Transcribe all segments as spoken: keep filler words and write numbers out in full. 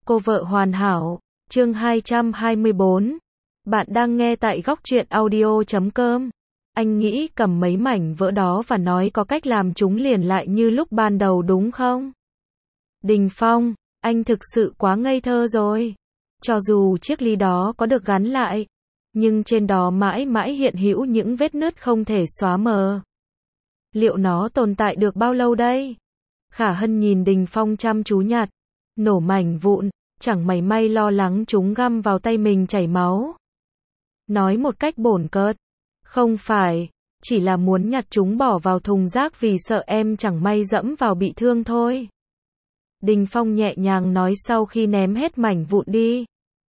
Cô vợ hoàn hảo, chương hai trăm hai mươi bốn. Bạn đang nghe tại góc truyện audio chấm com. Anh nghĩ cầm mấy mảnh vỡ đó và nói có cách làm chúng liền lại như lúc ban đầu đúng không? Đình Phong, anh thực sự quá ngây thơ rồi. Cho dù chiếc ly đó có được gắn lại, nhưng trên đó mãi mãi hiện hữu những vết nứt không thể xóa mờ. Liệu nó tồn tại được bao lâu đây? Khả Hân nhìn Đình Phong chăm chú nhặt, nổ mảnh vụn, chẳng mảy may lo lắng chúng găm vào tay mình chảy máu. Nói một cách bổn cợt, không phải, chỉ là muốn nhặt chúng bỏ vào thùng rác vì sợ em chẳng may dẫm vào bị thương thôi. Đình Phong nhẹ nhàng nói sau khi ném hết mảnh vụn đi.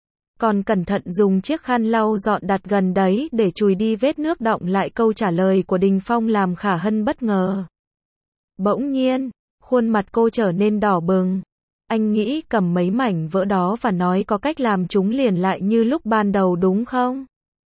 Còn cẩn thận dùng chiếc khăn lau dọn đặt gần đấy để chùi đi vết nước đọng lại. Câu trả lời của Đình Phong làm Khả Hân bất ngờ. Bỗng nhiên, khuôn mặt cô trở nên đỏ bừng. Anh nghĩ cầm mấy mảnh vỡ đó và nói có cách làm chúng liền lại như lúc ban đầu đúng không?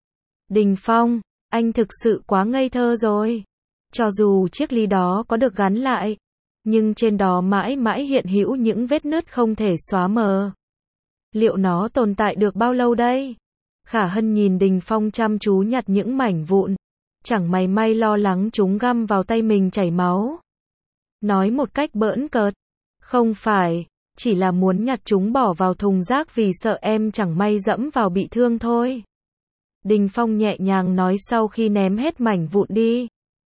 Đình Phong, anh thực sự quá ngây thơ rồi. Cho dù chiếc ly đó có được gắn lại, nhưng trên đó mãi mãi hiện hữu những vết nứt không thể xóa mờ. Liệu nó tồn tại được bao lâu đây? Khả Hân nhìn Đình Phong chăm chú nhặt những mảnh vụn, chẳng mảy may lo lắng chúng găm vào tay mình chảy máu. Nói một cách bỡn cợt, không phải, chỉ là muốn nhặt chúng bỏ vào thùng rác vì sợ em chẳng may dẫm vào bị thương thôi. Đình Phong nhẹ nhàng nói sau khi ném hết mảnh vụn đi.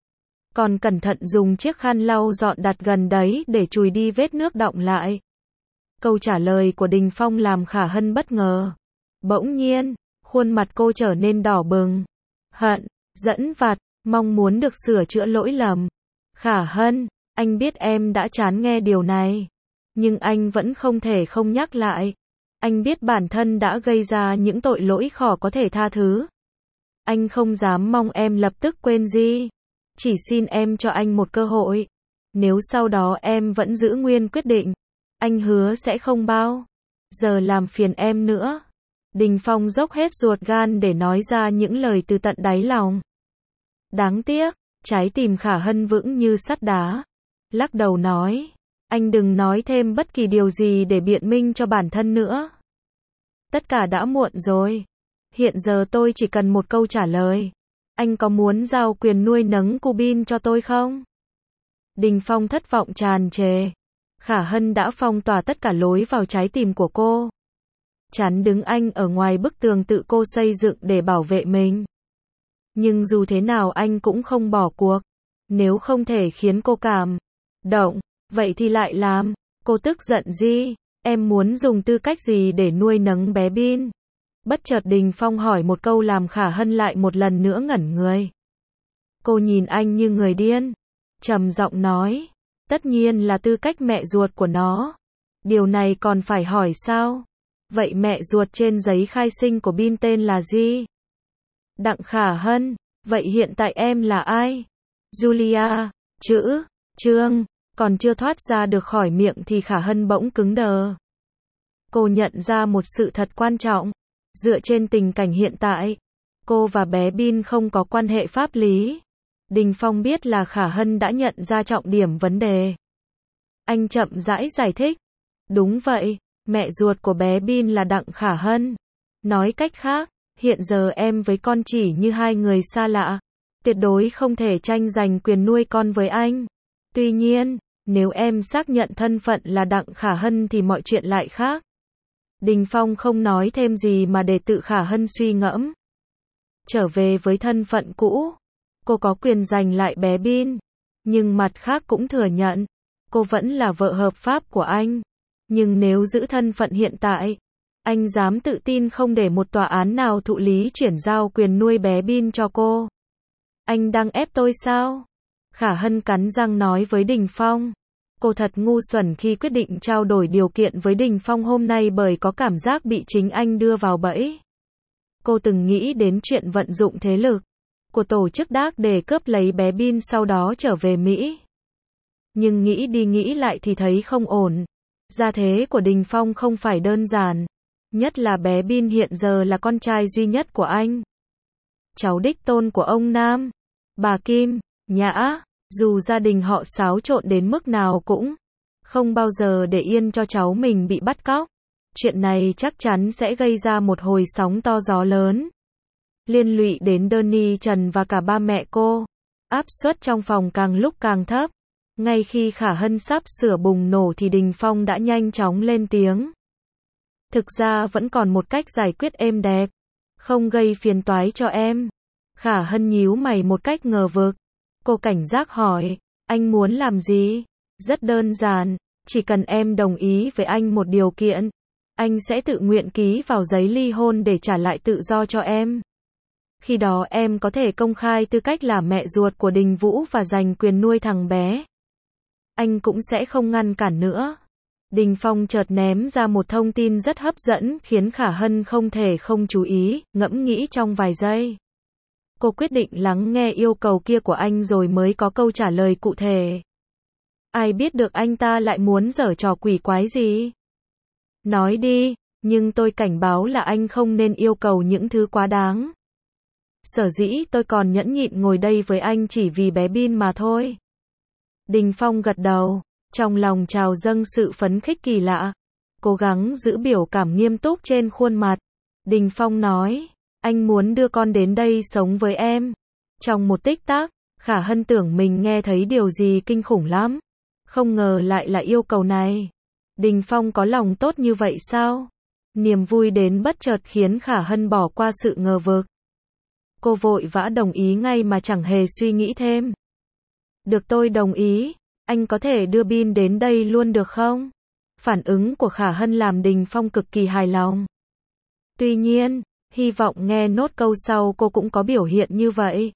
Còn cẩn thận dùng chiếc khăn lau dọn đặt gần đấy để chùi đi vết nước đọng lại. Câu trả lời của Đình Phong làm Khả Hân bất ngờ. Bỗng nhiên, khuôn mặt cô trở nên đỏ bừng. Hận, dẫn vặt, mong muốn được sửa chữa lỗi lầm. Khả Hân, anh biết em đã chán nghe điều này. Nhưng anh vẫn không thể không nhắc lại. Anh biết bản thân đã gây ra những tội lỗi khó có thể tha thứ. Anh không dám mong em lập tức quên đi. Chỉ xin em cho anh một cơ hội. Nếu sau đó em vẫn giữ nguyên quyết định, anh hứa sẽ không bao giờ làm phiền em nữa. Đình Phong dốc hết ruột gan để nói ra những lời từ tận đáy lòng. Đáng tiếc, trái tim Khả Hân vững như sắt đá. Lắc đầu nói, anh đừng nói thêm bất kỳ điều gì để biện minh cho bản thân nữa. Tất cả đã muộn rồi. Hiện giờ tôi chỉ cần một câu trả lời. Anh có muốn giao quyền nuôi nấng cô Bin cho tôi không? Đình Phong thất vọng tràn trề. Khả Hân đã phong tỏa tất cả lối vào trái tim của cô. Chắn đứng anh ở ngoài bức tường tự cô xây dựng để bảo vệ mình. Nhưng dù thế nào anh cũng không bỏ cuộc. Nếu không thể khiến cô cảm động, vậy thì lại làm. Cô tức giận gì? Em muốn dùng tư cách gì để nuôi nấng bé Bin? Bất chợt Đình Phong hỏi một câu làm Khả Hân lại một lần nữa ngẩn người. Cô nhìn anh như người điên. Trầm giọng nói, tất nhiên là tư cách mẹ ruột của nó. Điều này còn phải hỏi sao? Vậy mẹ ruột trên giấy khai sinh của Bin tên là gì? Đặng Khả Hân. Vậy hiện tại em là ai? Julia. Chữ, Trương, còn chưa thoát ra được khỏi miệng thì Khả Hân bỗng cứng đờ. Cô nhận ra một sự thật quan trọng. Dựa trên tình cảnh hiện tại, cô và bé Bin không có quan hệ pháp lý. Đình Phong biết là Khả Hân đã nhận ra trọng điểm vấn đề. Anh chậm rãi giải thích. Đúng vậy, mẹ ruột của bé Bin là Đặng Khả Hân. Nói cách khác, hiện giờ em với con chỉ như hai người xa lạ. Tuyệt đối không thể tranh giành quyền nuôi con với anh. Tuy nhiên, nếu em xác nhận thân phận là Đặng Khả Hân thì mọi chuyện lại khác. Đình Phong không nói thêm gì mà để tự Khả Hân suy ngẫm. Trở về với thân phận cũ, cô có quyền giành lại bé Bin. Nhưng mặt khác cũng thừa nhận, cô vẫn là vợ hợp pháp của anh. Nhưng nếu giữ thân phận hiện tại, anh dám tự tin không để một tòa án nào thụ lý chuyển giao quyền nuôi bé Bin cho cô. Anh đang ép tôi sao? Khả Hân cắn răng nói với Đình Phong. Cô thật ngu xuẩn khi quyết định trao đổi điều kiện với Đình Phong hôm nay bởi có cảm giác bị chính anh đưa vào bẫy. Cô từng nghĩ đến chuyện vận dụng thế lực của tổ chức đác để cướp lấy bé Bin sau đó trở về Mỹ. Nhưng nghĩ đi nghĩ lại thì thấy không ổn. Gia thế của Đình Phong không phải đơn giản. Nhất là bé Bin hiện giờ là con trai duy nhất của anh. Cháu đích tôn của ông Nam, bà Kim, Nhã. Dù gia đình họ xáo trộn đến mức nào cũng không bao giờ để yên cho cháu mình bị bắt cóc. Chuyện này chắc chắn sẽ gây ra một hồi sóng to gió lớn, liên lụy đến Danny Trần và cả ba mẹ cô. Áp suất trong phòng càng lúc càng thấp. Ngay khi Khả Hân sắp sửa bùng nổ thì Đình Phong đã nhanh chóng lên tiếng. Thực ra vẫn còn một cách giải quyết êm đẹp, không gây phiền toái cho em. Khả Hân nhíu mày một cách ngờ vực. Cô cảnh giác hỏi, anh muốn làm gì? Rất đơn giản, chỉ cần em đồng ý với anh một điều kiện, anh sẽ tự nguyện ký vào giấy ly hôn để trả lại tự do cho em. Khi đó em có thể công khai tư cách là mẹ ruột của Đình Vũ và giành quyền nuôi thằng bé. Anh cũng sẽ không ngăn cản nữa. Đình Phong chợt ném ra một thông tin rất hấp dẫn khiến Khả Hân không thể không chú ý, ngẫm nghĩ trong vài giây. Cô quyết định lắng nghe yêu cầu kia của anh rồi mới có câu trả lời cụ thể. Ai biết được anh ta lại muốn giở trò quỷ quái gì? Nói đi, nhưng tôi cảnh báo là anh không nên yêu cầu những thứ quá đáng. Sở dĩ tôi còn nhẫn nhịn ngồi đây với anh chỉ vì bé Bin mà thôi. Đình Phong gật đầu, trong lòng trào dâng sự phấn khích kỳ lạ. Cố gắng giữ biểu cảm nghiêm túc trên khuôn mặt. Đình Phong nói, anh muốn đưa con đến đây sống với em. Trong một tích tắc, Khả Hân tưởng mình nghe thấy điều gì kinh khủng lắm. Không ngờ lại là yêu cầu này. Đình Phong có lòng tốt như vậy sao? Niềm vui đến bất chợt khiến Khả Hân bỏ qua sự ngờ vực. Cô vội vã đồng ý ngay mà chẳng hề suy nghĩ thêm. Được, tôi đồng ý. Anh có thể đưa Bin đến đây luôn được không? Phản ứng của Khả Hân làm Đình Phong cực kỳ hài lòng. Tuy nhiên, hy vọng nghe nốt câu sau cô cũng có biểu hiện như vậy.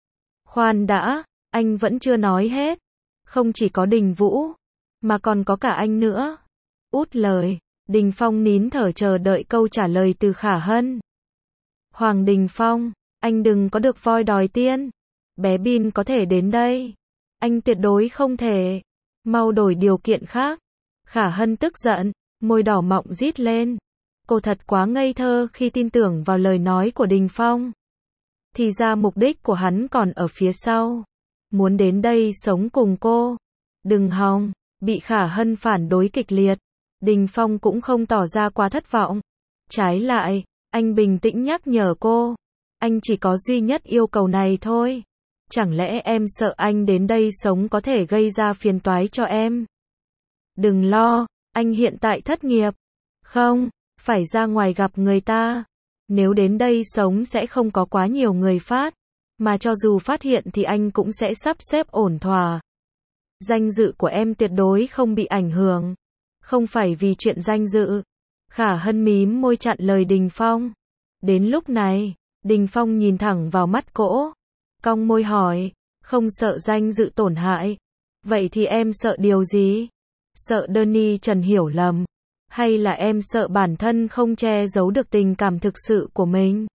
Khoan đã, anh vẫn chưa nói hết. Không chỉ có Đình Vũ, mà còn có cả anh nữa. Út lời, Đình Phong nín thở chờ đợi câu trả lời từ Khả Hân. Hoàng Đình Phong, anh đừng có được voi đòi tiên. Bé Bin có thể đến đây. Anh tuyệt đối không thể. Mau đổi điều kiện khác. Khả Hân tức giận, môi đỏ mọng rít lên. Cô thật quá ngây thơ khi tin tưởng vào lời nói của Đình Phong. Thì ra mục đích của hắn còn ở phía sau. Muốn đến đây sống cùng cô. Đừng hòng. Bị Khả Hân phản đối kịch liệt. Đình Phong cũng không tỏ ra quá thất vọng. Trái lại, anh bình tĩnh nhắc nhở cô. Anh chỉ có duy nhất yêu cầu này thôi. Chẳng lẽ em sợ anh đến đây sống có thể gây ra phiền toái cho em? Đừng lo, anh hiện tại thất nghiệp. Không, phải ra ngoài gặp người ta. Nếu đến đây sống sẽ không có quá nhiều người phát. Mà cho dù phát hiện thì anh cũng sẽ sắp xếp ổn thỏa. Danh dự của em tuyệt đối không bị ảnh hưởng. Không phải vì chuyện danh dự. Khả Hân mím môi chặn lời Đình Phong. Đến lúc này, Đình Phong nhìn thẳng vào mắt cô. Cong môi hỏi, không sợ danh dự tổn hại. Vậy thì em sợ điều gì? Sợ Danny Trần hiểu lầm? Hay là em sợ bản thân không che giấu được tình cảm thực sự của mình?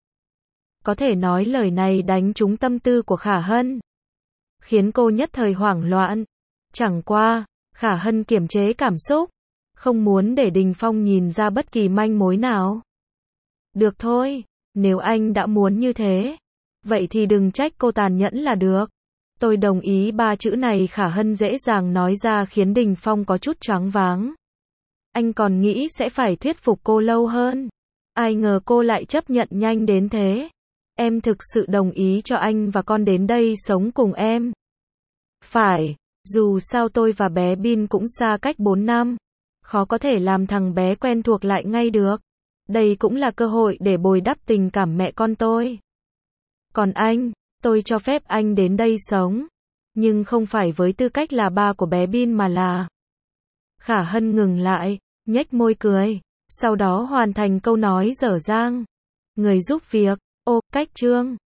Có thể nói lời này đánh trúng tâm tư của Khả Hân, khiến cô nhất thời hoảng loạn. Chẳng qua, Khả Hân kiềm chế cảm xúc, không muốn để Đình Phong nhìn ra bất kỳ manh mối nào. Được thôi, nếu anh đã muốn như thế, vậy thì đừng trách cô tàn nhẫn là được. Tôi đồng ý. Ba chữ này Khả Hân dễ dàng nói ra khiến Đình Phong có chút choáng váng. Anh còn nghĩ sẽ phải thuyết phục cô lâu hơn. Ai ngờ cô lại chấp nhận nhanh đến thế. Em thực sự đồng ý cho anh và con đến đây sống cùng em. Phải, dù sao tôi và bé Bin cũng xa cách bốn năm. Khó có thể làm thằng bé quen thuộc lại ngay được. Đây cũng là cơ hội để bồi đắp tình cảm mẹ con tôi. Còn anh, tôi cho phép anh đến đây sống. Nhưng không phải với tư cách là ba của bé Bin mà là... Khả Hân ngừng lại, nhếch môi cười. Sau đó hoàn thành câu nói dở dang. Người giúp việc, ô, cách chương.